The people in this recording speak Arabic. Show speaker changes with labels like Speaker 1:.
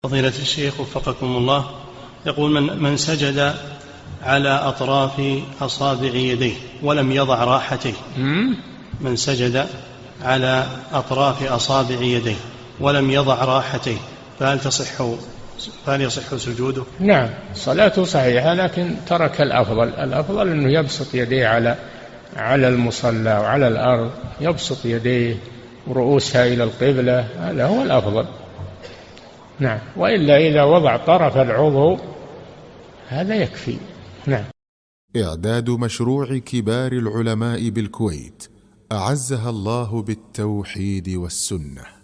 Speaker 1: فضيلة الشيخ وفقكم الله، يقول من سجد على أطراف أصابع يديه ولم يضع راحتيه. من سجد على أطراف أصابع يديه ولم يضع راحتيه فهل يصح سجوده؟
Speaker 2: نعم، صلاته صحيحة، لكن ترك الأفضل أنه يبسط يديه على المصلى وعلى الأرض، يبسط يديه ورؤوسها إلى القبلة، هذا هو الأفضل. نعم، وإلا إذا وضع طرف العضو هذا يكفي. نعم.
Speaker 3: إعداد مشروع كبار العلماء بالكويت أعزها الله بالتوحيد والسنة.